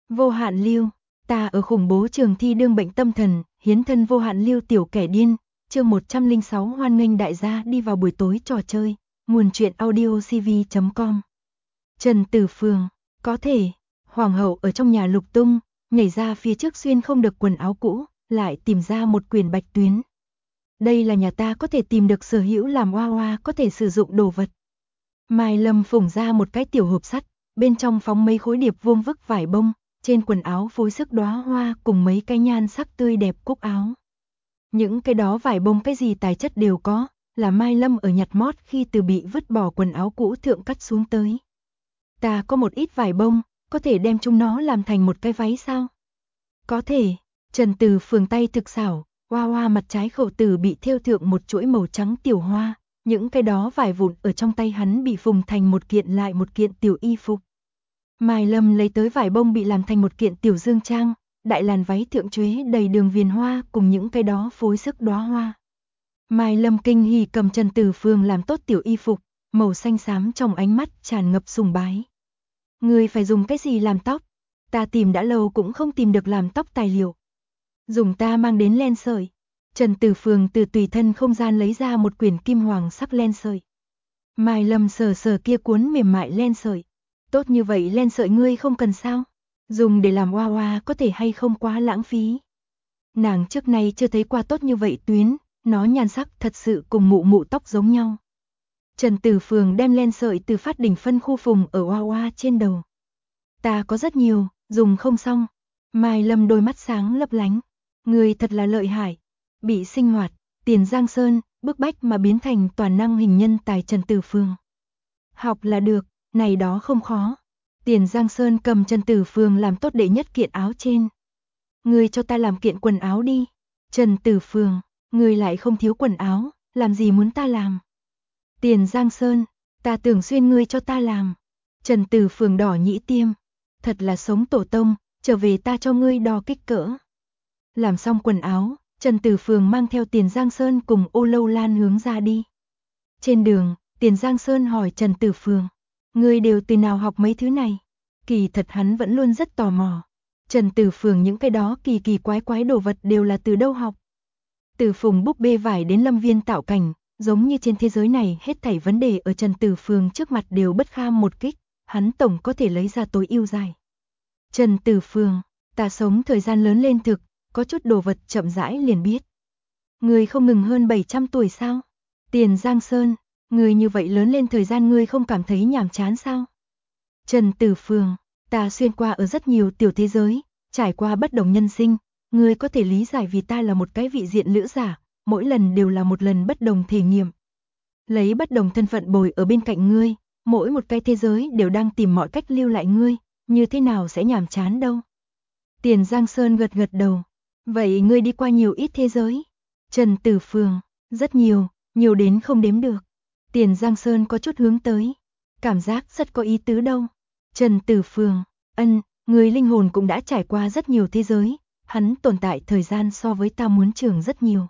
Vô hạn lưu, ta ở khủng bố trường thi đương bệnh tâm thần, hiến thân vô hạn lưu tiểu kẻ điên, chương 106 hoan nghênh đại gia đi vào buổi tối trò chơi, nguồn truyện audiocv.com. Trần Tử Phường, có thể, hoàng hậu ở trong nhà lục tung, nhảy ra phía trước xuyên không được quần áo cũ, lại tìm ra một quyển bạch tuyến. Đây là nhà ta có thể tìm được sở hữu làm hoa hoa có thể sử dụng đồ vật. Mai Lâm phủng ra một cái tiểu hộp sắt, bên trong phóng mấy khối điệp vuông vức vải bông, trên quần áo phối sức đóa hoa cùng mấy cái nhan sắc tươi đẹp cúc áo. Những cái đó vải bông cái gì tài chất đều có, là Mai Lâm ở nhặt mót khi từ bị vứt bỏ quần áo cũ thượng cắt xuống tới. Ta có một ít vải bông, có thể đem chúng nó làm thành một cái váy sao? Có thể, Trần Từ Phường tay thực xảo, hoa hoa mặt trái khẩu tử bị thêu thượng một chuỗi màu trắng tiểu hoa, những cái đó vải vụn ở trong tay hắn bị phùng thành một kiện lại một kiện tiểu y phục. Mai Lâm lấy tới vải bông bị làm thành một kiện tiểu dương trang, đại làn váy thượng chuế đầy đường viền hoa cùng những cái đó phối sức đóa hoa. Mai Lâm kinh hỉ cầm Trần Tử Phường làm tốt tiểu y phục, màu xanh xám trong ánh mắt tràn ngập sùng bái. Người phải dùng cái gì làm tóc? Ta tìm đã lâu cũng không tìm được làm tóc tài liệu. Dùng ta mang đến len sợi. Trần Tử Phường từ tùy thân không gian lấy ra một quyển kim hoàng sắc len sợi. Mai Lâm sờ sờ kia cuốn mềm mại len sợi. Tốt như vậy len sợi ngươi không cần sao? Dùng để làm hoa hoa có thể hay không quá lãng phí. Nàng trước nay chưa thấy qua tốt như vậy tuyến, nó nhan sắc thật sự cùng mụ mụ tóc giống nhau. Trần Tử Phường đem len sợi từ phát đỉnh phân khu phùng ở hoa hoa trên đầu. Ta có rất nhiều, dùng không xong. Mai Lâm đôi mắt sáng lấp lánh. Người thật là lợi hại. Bị sinh hoạt, Tiền Giang Sơn, bức bách mà biến thành toàn năng hình nhân tài Trần Tử Phường. Học là được, này đó không khó. Tiền Giang Sơn cầm Trần Tử Phường làm tốt đệ nhất kiện áo trên. Người cho ta làm kiện quần áo đi. Trần Tử Phường, người lại không thiếu quần áo, làm gì muốn ta làm? Tiền Giang Sơn, ta tưởng xuyên ngươi cho ta làm. Trần Tử Phường đỏ nhĩ tiêm. Thật là sống tổ tông, trở về ta cho ngươi đo kích cỡ. Làm xong quần áo, Trần Tử Phường mang theo Tiền Giang Sơn cùng Ô Lâu Lan hướng ra đi. Trên đường, Tiền Giang Sơn hỏi Trần Tử Phường, ngươi đều từ nào học mấy thứ này? Kỳ thật hắn vẫn luôn rất tò mò. Trần Tử Phường những cái đó kỳ kỳ quái quái đồ vật đều là từ đâu học? Từ phùng búp bê vải đến lâm viên tạo cảnh, giống như trên thế giới này hết thảy vấn đề ở Trần Tử Phường trước mặt đều bất kham một kích, hắn tổng có thể lấy ra tối ưu giải. Trần Tử Phường, ta sống thời gian lớn lên thực, có chút đồ vật chậm rãi liền biết. Người không ngừng hơn 700 tuổi sao? Tiền Giang Sơn, người như vậy lớn lên thời gian ngươi không cảm thấy nhàm chán sao? Trần Tử Phường, ta xuyên qua ở rất nhiều tiểu thế giới, trải qua bất đồng nhân sinh, ngươi có thể lý giải vì ta là một cái vị diện lữ giả, mỗi lần đều là một lần bất đồng thể nghiệm. Lấy bất đồng thân phận bồi ở bên cạnh ngươi, mỗi một cái thế giới đều đang tìm mọi cách lưu lại ngươi, như thế nào sẽ nhàm chán đâu? Tiền Giang Sơn gật gật đầu. Vậy ngươi đi qua nhiều ít thế giới? Trần Tử Phường, rất nhiều, nhiều đến không đếm được. Tiền Giang Sơn có chút hướng tới. Cảm giác rất có ý tứ đâu. Trần Tử Phường, người linh hồn cũng đã trải qua rất nhiều thế giới, hắn tồn tại thời gian so với ta muốn trưởng rất nhiều.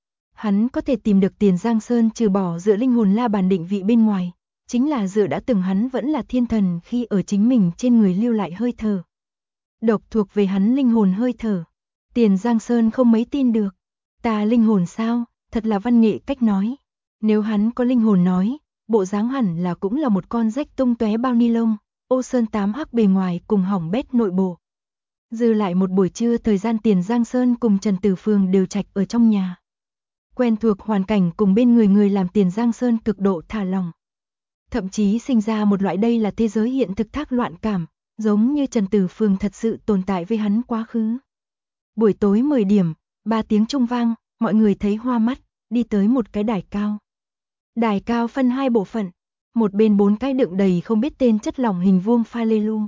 Hắn có thể tìm được Tiền Giang Sơn trừ bỏ dựa linh hồn la bàn định vị bên ngoài, chính là dựa đã từng hắn vẫn là thiên thần khi ở chính mình trên người lưu lại hơi thở. Độc thuộc về hắn linh hồn hơi thở. Tiền Giang Sơn không mấy tin được. Ta linh hồn sao, thật là văn nghệ cách nói. Nếu hắn có linh hồn nói, bộ dáng hẳn là cũng là một con rách tung tóe bao ni lông, ô sơn tám hắc bề ngoài cùng hỏng bét nội bộ. Dư lại một buổi trưa thời gian Tiền Giang Sơn cùng Trần Tử Phường đều trạch ở trong nhà. Quen thuộc hoàn cảnh cùng bên người làm Tiền Giang Sơn cực độ thả lòng. Thậm chí sinh ra một loại đây là thế giới hiện thực thác loạn cảm, giống như Trần Tử Phường thật sự tồn tại với hắn quá khứ. Buổi tối 10 điểm, 3 tiếng chuông vang, mọi người thấy hoa mắt, đi tới một cái đài cao. Đài cao phân hai bộ phận, một bên 4 cái đựng đầy không biết tên chất lỏng hình vuông pha lê lu.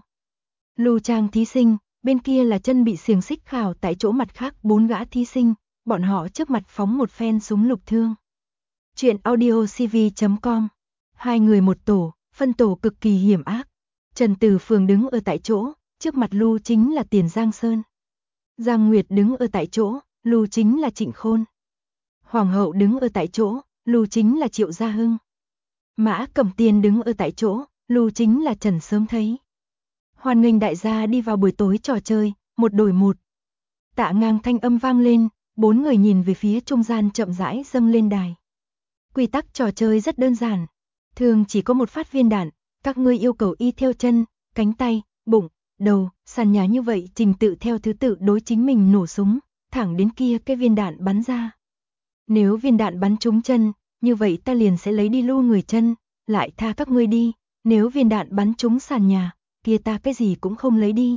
Lu trang thí sinh, bên kia là chân bị xiềng xích khảo tại chỗ mặt khác 4 gã thí sinh, bọn họ trước mặt phóng một phen súng lục thương. Chuyện audiocv.com, 2 người một tổ, phân tổ cực kỳ hiểm ác. Trần Tử Phường đứng ở tại chỗ, trước mặt Lu chính là Tiền Giang Sơn. Giang Nguyệt đứng ở tại chỗ, Lu chính là Trịnh Khôn. Hoàng hậu đứng ở tại chỗ, Lu chính là Triệu Gia Hưng. Mã Cẩm Tiên đứng ở tại chỗ, Lu chính là Trần Sớm Thấy. Hoan nghênh đại gia đi vào buổi tối trò chơi, một đổi một. Tạ Ngang thanh âm vang lên, 4 người nhìn về phía trung gian chậm rãi dâng lên đài. Quy tắc trò chơi rất đơn giản. Thường chỉ có một phát viên đạn, các ngươi yêu cầu y theo chân, cánh tay, bụng, đầu, sàn nhà như vậy trình tự theo thứ tự đối chính mình nổ súng, thẳng đến kia cái viên đạn bắn ra. Nếu viên đạn bắn trúng chân, như vậy ta liền sẽ lấy đi lưu người chân, lại tha các ngươi đi, nếu viên đạn bắn trúng sàn nhà, kia ta cái gì cũng không lấy đi.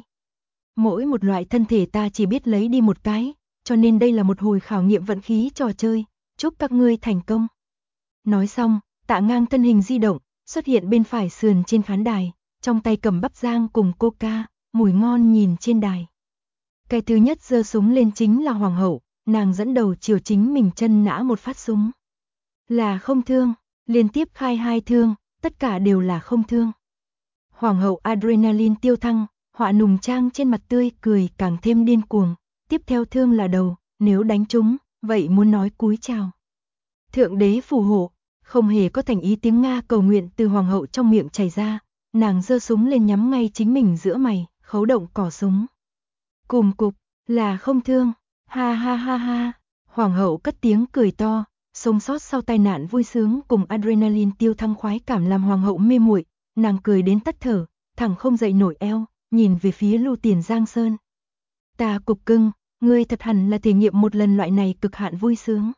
Mỗi một loại thân thể ta chỉ biết lấy đi một cái, cho nên đây là một hồi khảo nghiệm vận khí trò chơi, chúc các ngươi thành công. Nói xong, Tạ Ngang thân hình di động, xuất hiện bên phải sườn trên khán đài, trong tay cầm bắp rang cùng coca, mùi ngon nhìn trên đài. Cái thứ nhất giơ súng lên chính là Hoàng hậu, nàng dẫn đầu chiều chính mình chân nã một phát súng. Là không thương, liên tiếp khai 2 thương, tất cả đều là không thương. Hoàng hậu adrenaline tiêu thăng, họa nùng trang trên mặt tươi cười càng thêm điên cuồng, tiếp theo thương là đầu, nếu đánh trúng, vậy muốn nói cúi chào. Thượng đế phù hộ, không hề có thành ý tiếng Nga cầu nguyện từ hoàng hậu trong miệng chảy ra, nàng giơ súng lên nhắm ngay chính mình giữa mày, khấu động cò súng. Cùm cục, là không thương, ha ha ha ha, hoàng hậu cất tiếng cười to, sống sót sau tai nạn vui sướng cùng adrenaline tiêu thăng khoái cảm làm hoàng hậu mê muội, nàng cười đến tắt thở, thẳng không dậy nổi eo, nhìn về phía Lưu Tiền Giang Sơn. Ta cục cưng, ngươi thật hẳn là thể nghiệm một lần loại này cực hạn vui sướng.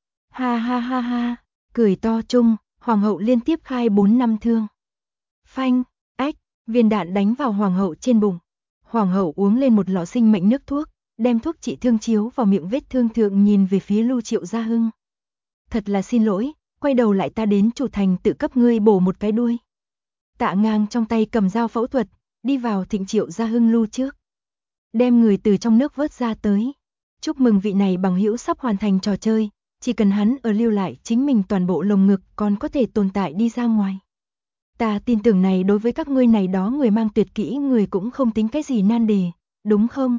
Ha ha ha ha, cười to chung, hoàng hậu liên tiếp khai 4 năm thương. Phanh, ách, viên đạn đánh vào hoàng hậu trên bụng. Hoàng hậu uống lên một lọ sinh mệnh nước thuốc, đem thuốc trị thương chiếu vào miệng vết thương thượng nhìn về phía Lưu Triệu Gia Hưng. Thật là xin lỗi, quay đầu lại ta đến chủ thành tự cấp ngươi bổ một cái đuôi. Tạ Ngang trong tay cầm dao phẫu thuật, đi vào thịnh Triệu Gia Hưng Lưu trước. Đem người từ trong nước vớt ra tới. Chúc mừng vị này bằng hữu sắp hoàn thành trò chơi, chỉ cần hắn ở lưu lại chính mình toàn bộ lồng ngực còn có thể tồn tại đi ra ngoài. Ta tin tưởng này đối với các ngươi này đó người mang tuyệt kỹ người cũng không tính cái gì nan đề, đúng không?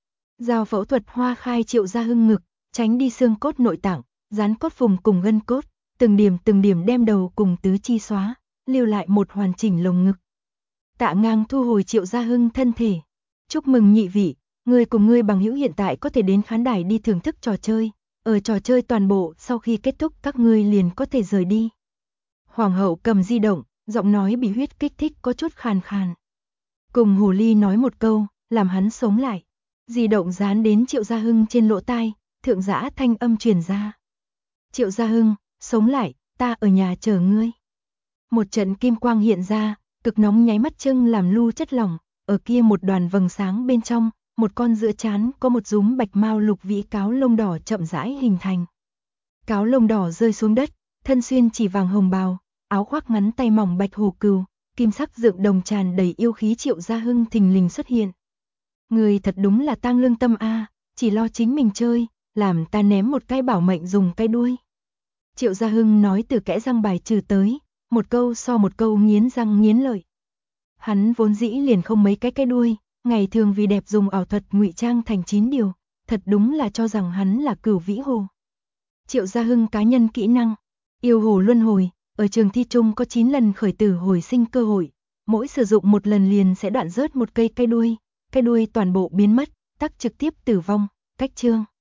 Dao phẫu thuật hoa khai Triệu Gia Hưng ngực, tránh đi xương cốt nội tạng, dán cốt phùng cùng gân cốt, từng điểm đem đầu cùng tứ chi xóa, lưu lại một hoàn chỉnh lồng ngực. Tạ Ngang thu hồi Triệu Gia Hưng thân thể. Chúc mừng nhị vị, người cùng ngươi bằng hữu hiện tại có thể đến khán đài đi thưởng thức trò chơi. Ở trò chơi toàn bộ sau khi kết thúc các ngươi liền có thể rời đi. Hoàng hậu cầm di động, giọng nói bị huyết kích thích có chút khàn khàn. Cùng Hồ Ly nói một câu, làm hắn sống lại. Di động dán đến Triệu Gia Hưng trên lỗ tai, thượng giã thanh âm truyền ra. Triệu Gia Hưng, sống lại, ta ở nhà chờ ngươi. Một trận kim quang hiện ra, cực nóng nháy mắt trưng làm lưu chất lỏng, ở kia một đoàn vầng sáng bên trong, một con giữa trán có một rúm bạch mao lục vĩ cáo lông đỏ chậm rãi hình thành. Cáo lông đỏ rơi xuống đất, thân xuyên chỉ vàng hồng bào, áo khoác ngắn tay mỏng bạch hồ cừu, kim sắc dựng đồng tràn đầy yêu khí Triệu Gia Hưng thình lình xuất hiện. Người thật đúng là tang lương tâm a, chỉ lo chính mình chơi, làm ta ném một cái bảo mệnh dùng cái đuôi. Triệu Gia Hưng nói từ kẽ răng bài trừ tới, một câu so một câu nghiến răng nghiến lợi. Hắn vốn dĩ liền không mấy cái đuôi, ngày thường vì đẹp dùng ảo thuật ngụy trang thành 9 điều, thật đúng là cho rằng hắn là Cửu Vĩ Hồ. Triệu Gia Hưng cá nhân kỹ năng, yêu hồ luân hồi, ở trường thi chung có 9 lần khởi tử hồi sinh cơ hội, mỗi sử dụng một lần liền sẽ đoạn rớt một cây đuôi, cái đuôi toàn bộ biến mất, tắc trực tiếp tử vong, cách chương.